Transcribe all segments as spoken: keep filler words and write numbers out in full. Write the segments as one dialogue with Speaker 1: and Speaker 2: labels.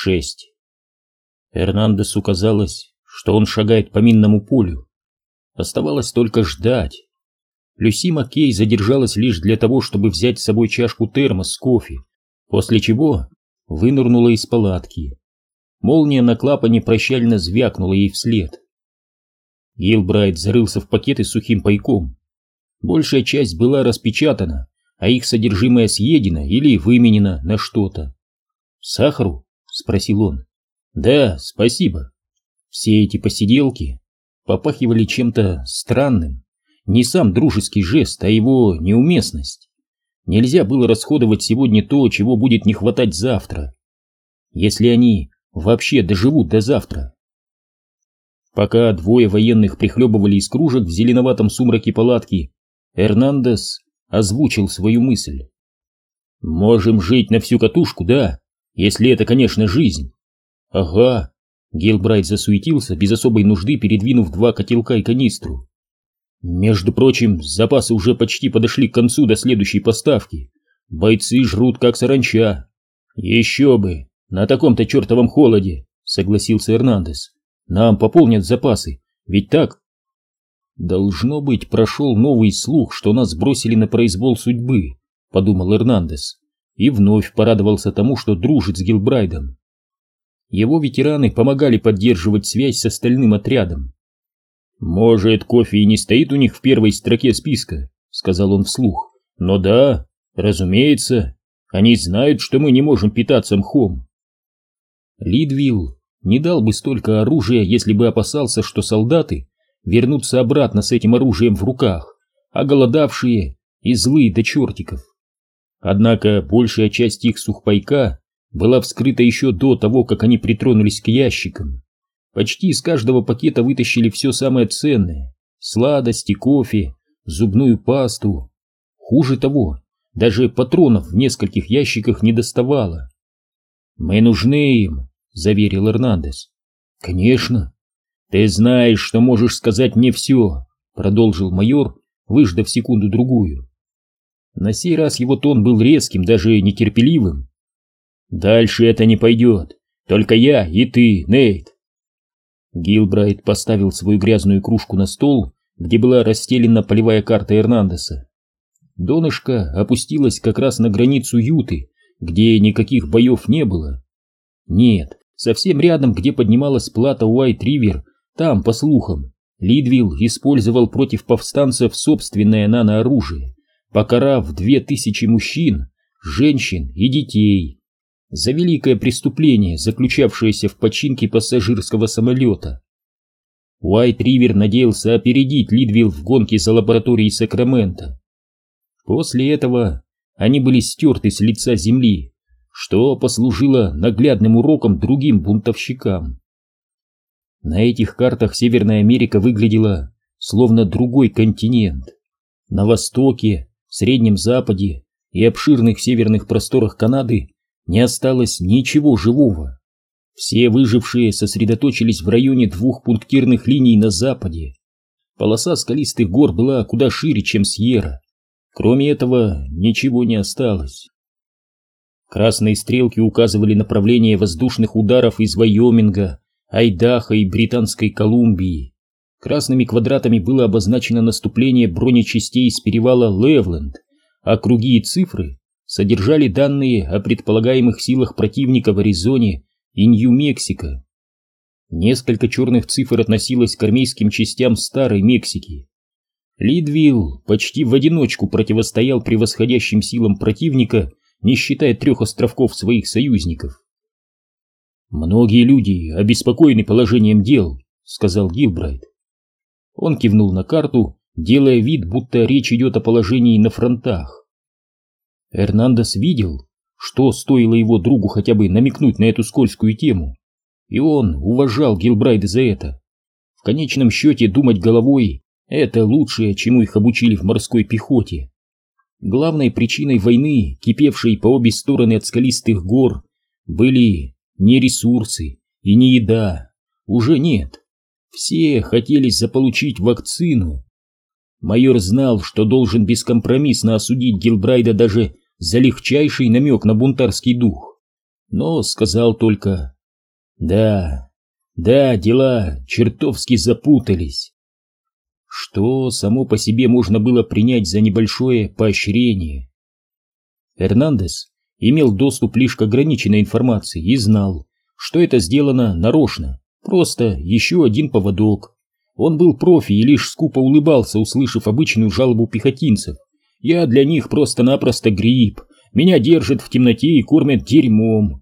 Speaker 1: шесть. Эрнандесу казалось, что он шагает по минному полю. Оставалось только ждать. Люси Маккей задержалась лишь для того, чтобы взять с собой чашку термос с кофе, после чего вынырнула из палатки. Молния на клапане прощально звякнула ей вслед. Гилбрайт зарылся в пакеты с сухим пайком. Большая часть была распечатана, а их содержимое съедено или выменено на что-то. «Сахару?» — спросил он. «Да, спасибо». Все эти посиделки попахивали чем-то странным. Не сам дружеский жест, а его неуместность. Нельзя было расходовать сегодня то, чего будет не хватать завтра. Если они вообще доживут до завтра. Пока двое военных прихлебывали из кружек в зеленоватом сумраке палатки, Эрнандес озвучил свою мысль. «Можем жить на всю катушку, да, если это, конечно, жизнь». «Ага». Гилбрайт засуетился, без особой нужды передвинув два котелка и канистру. «Между прочим, запасы уже почти подошли к концу до следующей поставки. Бойцы жрут как саранча». «Еще бы, на таком-то чертовом холоде», — согласился Эрнандес. «Нам пополнят запасы, ведь так?» «Должно быть, прошел новый слух, что нас бросили на произвол судьбы», — подумал Эрнандес, и вновь порадовался тому, что дружит с Гилбрайтом. Его ветераны помогали поддерживать связь с остальным отрядом. «Может, кофе и не стоит у них в первой строке списка», — сказал он вслух. «Но да, разумеется, они знают, что мы не можем питаться мхом». Лидвилл не дал бы столько оружия, если бы опасался, что солдаты вернутся обратно с этим оружием в руках, оголодавшие и злые до чертиков. Однако большая часть их сухпайка была вскрыта еще до того, как они притронулись к ящикам. Почти из каждого пакета вытащили все самое ценное — сладости, кофе, зубную пасту. Хуже того, даже патронов в нескольких ящиках не доставало. «Мы нужны им», — заверил Эрнандес. «Конечно. Ты знаешь, что можешь сказать мне все», — продолжил майор, выждав секунду-другую. На сей раз его тон был резким, даже нетерпеливым. «Дальше это не пойдет. Только я и ты, Нейт». Гилбрайт поставил свою грязную кружку на стол, где была расстелена полевая карта Эрнандеса. Донышко опустилось как раз на границу Юты, где никаких боев не было. Нет, совсем рядом, где поднималась плата Уайт-Ривер, там, по слухам, Лидвилл использовал против повстанцев собственное нанооружие, покарав две тысячи мужчин, женщин и детей за великое преступление, заключавшееся в починке пассажирского самолета. Уайт-Ривер надеялся опередить Лидвилл в гонке за лабораторией Сакрамента. После этого они были стерты с лица земли, что послужило наглядным уроком другим бунтовщикам. На этих картах Северная Америка выглядела словно другой континент. На востоке, Среднем Западе и обширных северных просторах Канады не осталось ничего живого. Все выжившие сосредоточились в районе двух пунктирных линий на западе. Полоса скалистых гор была куда шире, чем Сьерра. Кроме этого, ничего не осталось. Красные стрелки указывали направление воздушных ударов из Вайоминга, Айдахо и Британской Колумбии. Красными квадратами было обозначено наступление бронечастей с перевала Левленд, а круги и цифры содержали данные о предполагаемых силах противника в Аризоне и Нью-Мексико. Несколько черных цифр относилось к армейским частям Старой Мексики. Лидвилл почти в одиночку противостоял превосходящим силам противника, не считая трех островков своих союзников. «Многие люди обеспокоены положением дел», — сказал Гилбрайт. Он кивнул на карту, делая вид, будто речь идет о положении на фронтах. Эрнандес видел, что стоило его другу хотя бы намекнуть на эту скользкую тему, и он уважал Гилбрайта за это. В конечном счете думать головой — это лучшее, чему их обучили в морской пехоте. Главной причиной войны, кипевшей по обе стороны от скалистых гор, были не ресурсы и не еда. Уже нет. Все хотели заполучить вакцину. Майор знал, что должен бескомпромиссно осудить Гилбрайта даже за легчайший намек на бунтарский дух, но сказал только: Да, да, дела чертовски запутались. Что само по себе можно было принять за небольшое поощрение? Эрнандес имел доступ лишь к ограниченной информации и знал, что это сделано нарочно, просто еще один поводок. Он был профи и лишь скупо улыбался, услышав обычную жалобу пехотинцев. «Я для них просто-напросто гриб, меня держат в темноте и кормят дерьмом».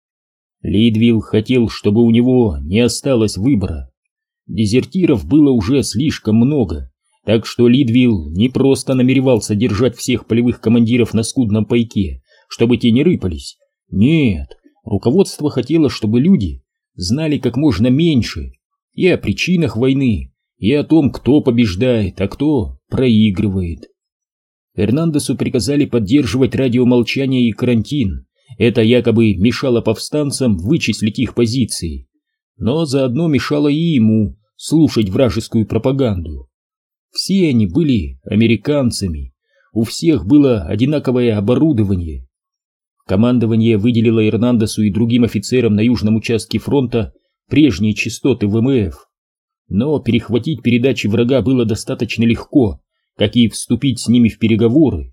Speaker 1: Лидвилл хотел, чтобы у него не осталось выбора. Дезертиров было уже слишком много, так что Лидвилл не просто намеревался держать всех полевых командиров на скудном пайке, чтобы те не рыпались. Нет, руководство хотело, чтобы люди знали как можно меньше и о причинах войны, и о том, кто побеждает, а кто проигрывает. Эрнандесу приказали поддерживать радиомолчание и карантин. Это якобы мешало повстанцам вычислить их позиции, но заодно мешало и ему слушать вражескую пропаганду. Все они были американцами, у всех было одинаковое оборудование. Командование выделило Эрнандесу и другим офицерам на южном участке фронта прежние частоты ВМФ, но перехватить передачи врага было достаточно легко, как и вступить с ними в переговоры.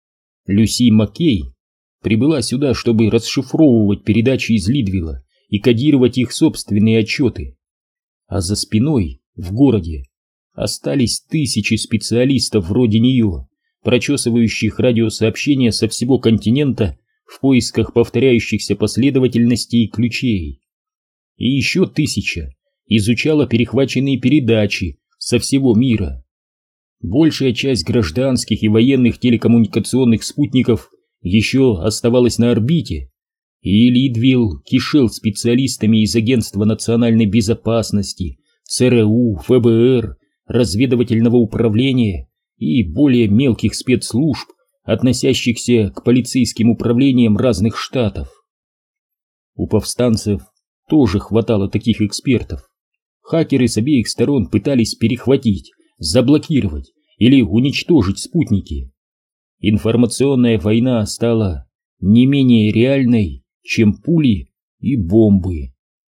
Speaker 1: Люси Маккей прибыла сюда, чтобы расшифровывать передачи из Лидвилла и кодировать их собственные отчеты. А за спиной, в городе, остались тысячи специалистов вроде нее, прочесывающих радиосообщения со всего континента в поисках повторяющихся последовательностей и ключей. И еще тысяча изучала перехваченные передачи со всего мира. Большая часть гражданских и военных телекоммуникационных спутников еще оставалась на орбите, и Лидвилл кишел специалистами из Агентства национальной безопасности, ЦРУ, ФБР, разведывательного управления и более мелких спецслужб, относящихся к полицейским управлениям разных штатов. У повстанцев тоже хватало таких экспертов. Хакеры с обеих сторон пытались перехватить, заблокировать или уничтожить спутники. Информационная война стала не менее реальной, чем пули и бомбы.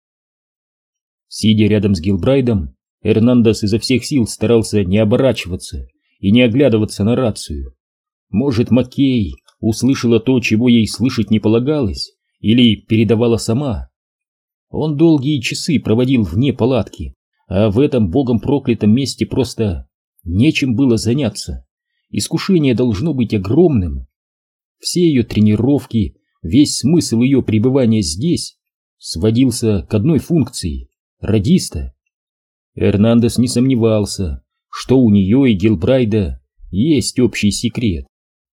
Speaker 1: Сидя рядом с Гилбрайдом, Эрнандес изо всех сил старался не оборачиваться и не оглядываться на рацию. Может, Маккей услышала то, чего ей слышать не полагалось, или передавала сама. Он долгие часы проводил вне палатки, а в этом богом проклятом месте просто нечем было заняться. Искушение должно быть огромным. Все ее тренировки, весь смысл ее пребывания здесь сводился к одной функции — радиста. Эрнандес не сомневался, что у нее и Гилбрайда есть общий секрет.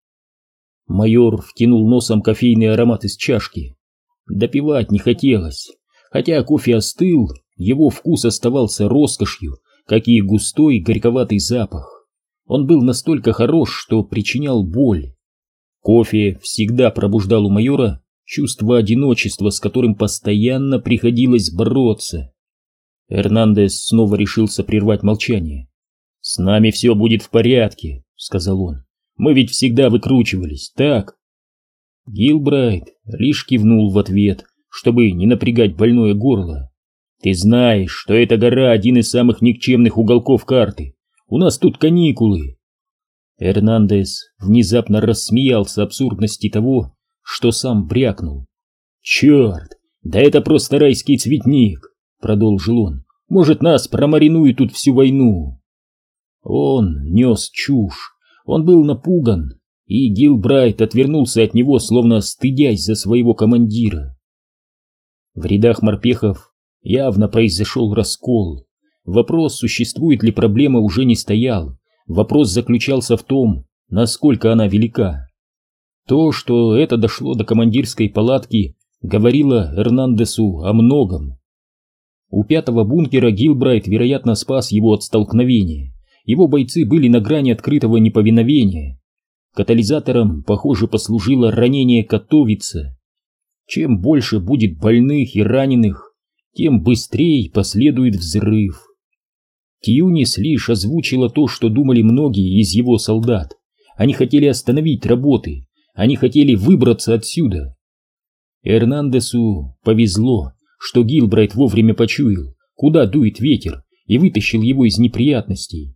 Speaker 1: Майор втянул носом кофейный аромат из чашки. Допивать не хотелось. Хотя кофе остыл, его вкус оставался роскошью, как и густой горьковатый запах. Он был настолько хорош, что причинял боль. Кофе всегда пробуждал у майора чувство одиночества, с которым постоянно приходилось бороться. Эрнандес снова решился прервать молчание. «С нами все будет в порядке», — сказал он. «Мы ведь всегда выкручивались, так?» Гилбрайт лишь кивнул в ответ, чтобы не напрягать больное горло. «Ты знаешь, что эта гора — один из самых никчемных уголков карты. У нас тут каникулы». Эрнандес внезапно рассмеялся абсурдности того, что сам брякнул. «Черт, да это просто райский цветник», — продолжил он. «Может, нас промаринуют тут всю войну». Он нес чушь, он был напуган, и Гилбрайт отвернулся от него, словно стыдясь за своего командира. В рядах морпехов явно произошел раскол. Вопрос, существует ли проблема, уже не стоял. Вопрос заключался в том, насколько она велика. То, что это дошло до командирской палатки, говорило Эрнандесу о многом. У пятого бункера Гилбрайт, вероятно, спас его от столкновения. Его бойцы были на грани открытого неповиновения. Катализатором, похоже, послужило ранение Катовица. Чем больше будет больных и раненых, тем быстрее последует взрыв. Тьюнис лишь озвучила то, что думали многие из его солдат. Они хотели остановить работы, они хотели выбраться отсюда. Эрнандесу повезло, что Гилбрайт вовремя почуял, куда дует ветер, и вытащил его из неприятностей.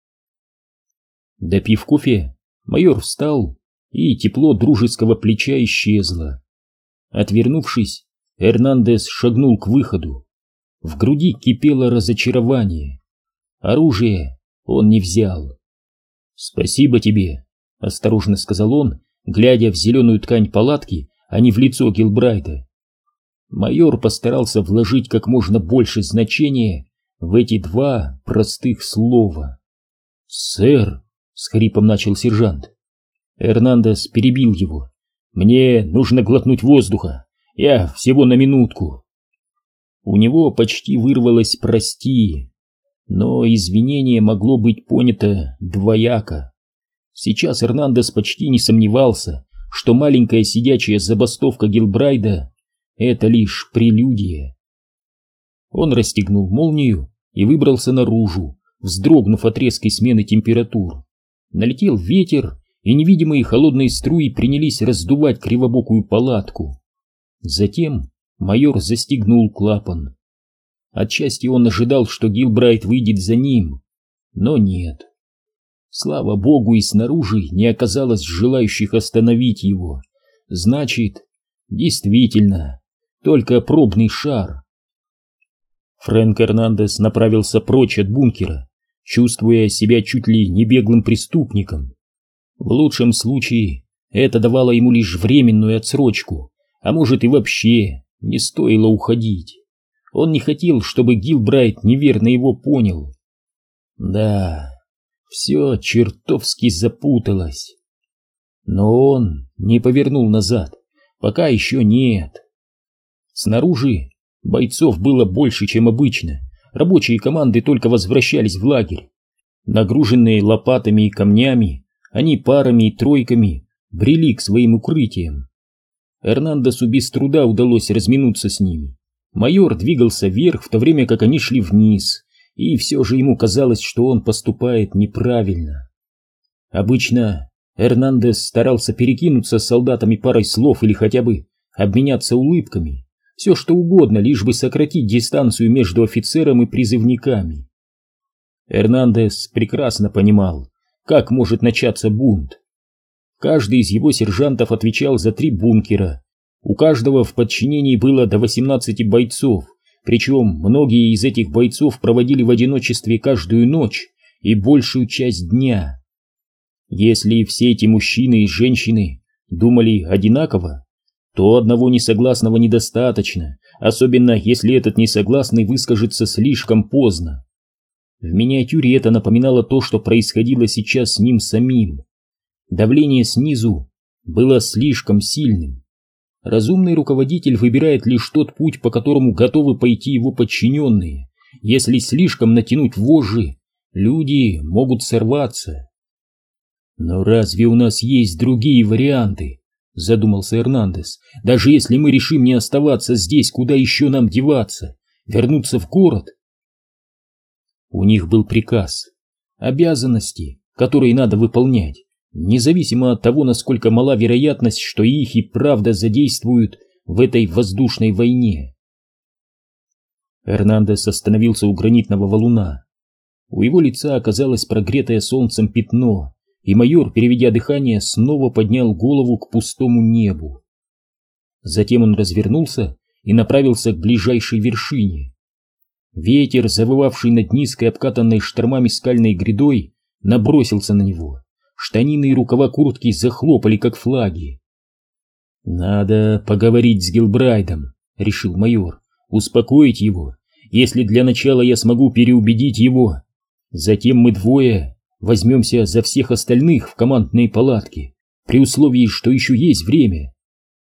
Speaker 1: Допив кофе, майор встал, и тепло дружеского плеча исчезло. Отвернувшись, Эрнандес шагнул к выходу. В груди кипело разочарование. Оружие он не взял. «Спасибо тебе», — осторожно сказал он, глядя в зеленую ткань палатки, а не в лицо Гилбрайта. Майор постарался вложить как можно больше значения в эти два простых слова. «Сэр», — с хрипом начал сержант. Эрнандес перебил его. «Мне нужно глотнуть воздуха. Я всего на минутку». У него почти вырвалось «прости», но извинение могло быть понято двояко. Сейчас Эрнандес почти не сомневался, что маленькая сидячая забастовка Гилбрайда — это лишь прелюдия. Он расстегнул молнию и выбрался наружу, вздрогнув от резкой смены температур. Налетел ветер, и невидимые холодные струи принялись раздувать кривобокую палатку. Затем майор застегнул клапан. Отчасти он ожидал, что Гилбрайт выйдет за ним, но нет. Слава богу, и снаружи не оказалось желающих остановить его. Значит, действительно, только пробный шар. Фрэнк Эрнандес направился прочь от бункера, чувствуя себя чуть ли не беглым преступником. В лучшем случае это давало ему лишь временную отсрочку, а может и вообще не стоило уходить. Он не хотел, чтобы Гилбрайт неверно его понял. Да, все чертовски запуталось. Но он не повернул назад, пока еще нет. Снаружи бойцов было больше, чем обычно. Рабочие команды только возвращались в лагерь. Нагруженные лопатами и камнями, они парами и тройками брели к своим укрытиям. Эрнандесу без труда удалось разминуться с ними. Майор двигался вверх, в то время как они шли вниз, и все же ему казалось, что он поступает неправильно. Обычно Эрнандес старался перекинуться с солдатами парой слов или хотя бы обменяться улыбками, все что угодно, лишь бы сократить дистанцию между офицером и призывниками. Эрнандес прекрасно понимал, как может начаться бунт. Каждый из его сержантов отвечал за три бункера. У каждого в подчинении было до восемнадцати бойцов, причем многие из этих бойцов проводили в одиночестве каждую ночь и большую часть дня. Если все эти мужчины и женщины думали одинаково, то одного несогласного недостаточно, особенно если этот несогласный выскажется слишком поздно. В миниатюре это напоминало то, что происходило сейчас с ним самим. Давление снизу было слишком сильным. Разумный руководитель выбирает лишь тот путь, по которому готовы пойти его подчиненные. Если слишком натянуть вожжи, люди могут сорваться. «Но разве у нас есть другие варианты?» — задумался Эрнандес. «Даже если мы решим не оставаться здесь, куда еще нам деваться? Вернуться в город?» У них был приказ, обязанности, которые надо выполнять, независимо от того, насколько мала вероятность, что их и правда задействуют в этой воздушной войне. Эрнандес остановился у гранитного валуна. У его лица оказалось прогретое солнцем пятно, и майор, переведя дыхание, снова поднял голову к пустому небу. Затем он развернулся и направился к ближайшей вершине. Ветер, завывавший над низкой обкатанной штормами скальной грядой, набросился на него. Штанины и рукава куртки захлопали, как флаги. «Надо поговорить с Гилбрайтом», — решил майор, — «успокоить его, если для начала я смогу переубедить его. Затем мы двое возьмемся за всех остальных в командной палатке, при условии, что еще есть время.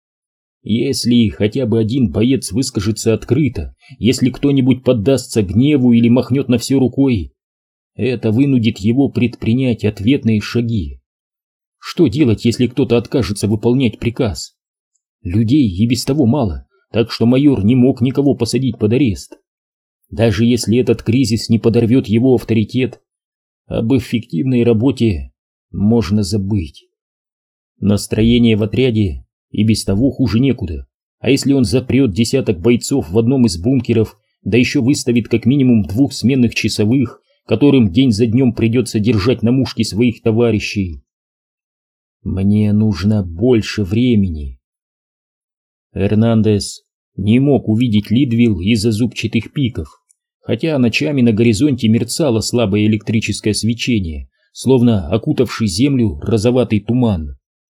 Speaker 1: Если хотя бы один боец выскажется открыто, если кто-нибудь поддастся гневу или махнет на все рукой, это вынудит его предпринять ответные шаги. Что делать, если кто-то откажется выполнять приказ? Людей и без того мало, так что майор не мог никого посадить под арест. Даже если этот кризис не подорвет его авторитет, об эффективной работе можно забыть. Настроение в отряде и без того хуже некуда. А если он запрет десяток бойцов в одном из бункеров, да еще выставит как минимум двух сменных часовых, которым день за днем придется держать на мушке своих товарищей? Мне нужно больше времени. Эрнандес не мог увидеть Лидвилл из-за зубчатых пиков, хотя ночами на горизонте мерцало слабое электрическое свечение, словно окутавший землю розоватый туман.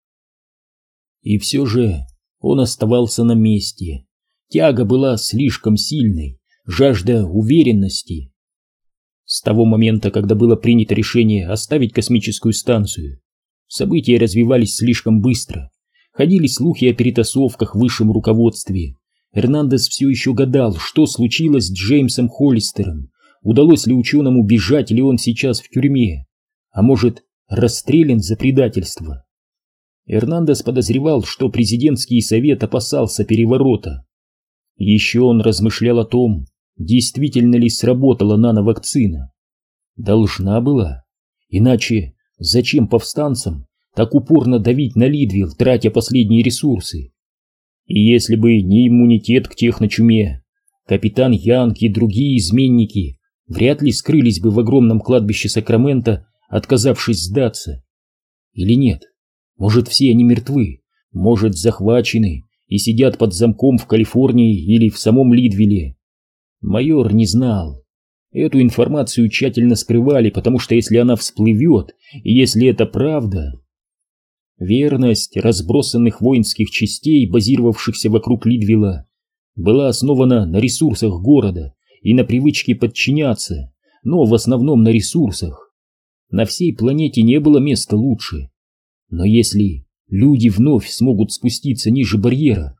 Speaker 1: И все же он оставался на месте. Тяга была слишком сильной, жажда уверенности. С того момента, когда было принято решение оставить космическую станцию, события развивались слишком быстро. Ходили слухи о перетасовках в высшем руководстве. Эрнандес все еще гадал, что случилось с Джеймсом Холлистером, удалось ли ученому бежать, или он сейчас в тюрьме, а может, расстрелян за предательство. Эрнандес подозревал, что президентский совет опасался переворота. Еще он размышлял о том, действительно ли сработала нановакцина. Должна была, иначе зачем повстанцам так упорно давить на Лидвилл, тратя последние ресурсы? И если бы не иммунитет к техночуме, капитан Янг и другие изменники вряд ли скрылись бы в огромном кладбище Сакрамента, отказавшись сдаться. Или нет? Может, все они мертвы, может, захвачены и сидят под замком в Калифорнии или в самом Лидвилле. Майор не знал. Эту информацию тщательно скрывали, потому что если она всплывет, и если это правда... Верность разбросанных воинских частей, базировавшихся вокруг Лидвилла, была основана на ресурсах города и на привычке подчиняться, но в основном на ресурсах. На всей планете не было места лучше. Но если люди вновь смогут спуститься ниже барьера...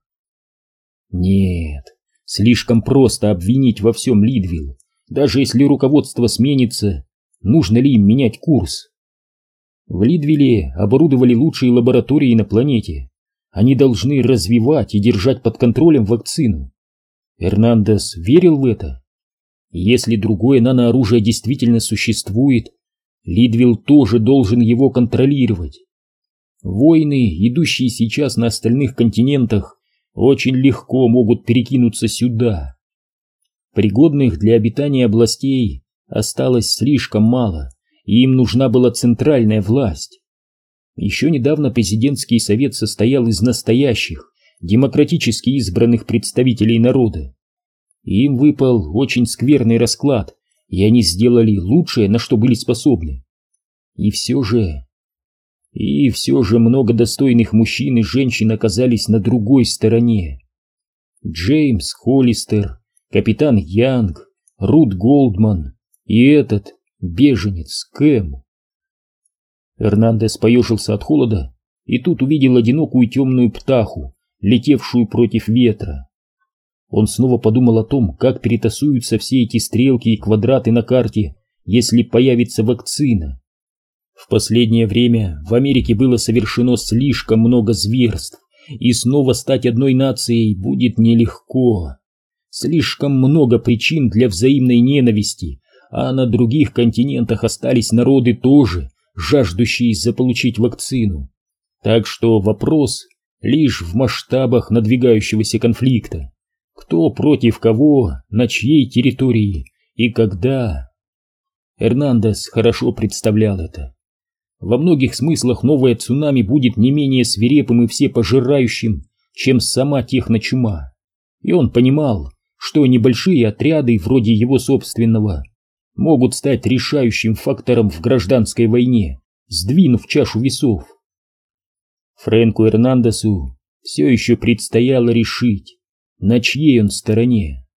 Speaker 1: Нет, слишком просто обвинить во всем Лидвилл. Даже если руководство сменится, нужно ли им менять курс? В Лидвилле оборудовали лучшие лаборатории на планете. Они должны развивать и держать под контролем вакцину. Эрнандес верил в это. Если другое нанооружие действительно существует, Лидвилл тоже должен его контролировать. Войны, идущие сейчас на остальных континентах, очень легко могут перекинуться сюда. Пригодных для обитания областей осталось слишком мало, и им нужна была центральная власть. Еще недавно президентский совет состоял из настоящих, демократически избранных представителей народа. Им выпал очень скверный расклад, и они сделали лучшее, на что были способны. И все же... И все же много достойных мужчин и женщин оказались на другой стороне. Джеймс Холлистер, капитан Янг, Рут Голдман и этот беженец Кэм. Эрнандес поежился от холода и тут увидел одинокую темную птаху, летевшую против ветра. Он снова подумал о том, как перетасуются все эти стрелки и квадраты на карте, если появится вакцина. В последнее время в Америке было совершено слишком много зверств, и снова стать одной нацией будет нелегко. Слишком много причин для взаимной ненависти, а на других континентах остались народы тоже, жаждущие заполучить вакцину. Так что вопрос лишь в масштабах надвигающегося конфликта. Кто против кого, на чьей территории и когда. Эрнандес хорошо представлял это. Во многих смыслах новое цунами будет не менее свирепым и всепожирающим, чем сама техночума. И он понимал, что небольшие отряды, вроде его собственного, могут стать решающим фактором в гражданской войне, сдвинув чашу весов. Фрэнку Эрнандесу все еще предстояло решить, на чьей он стороне.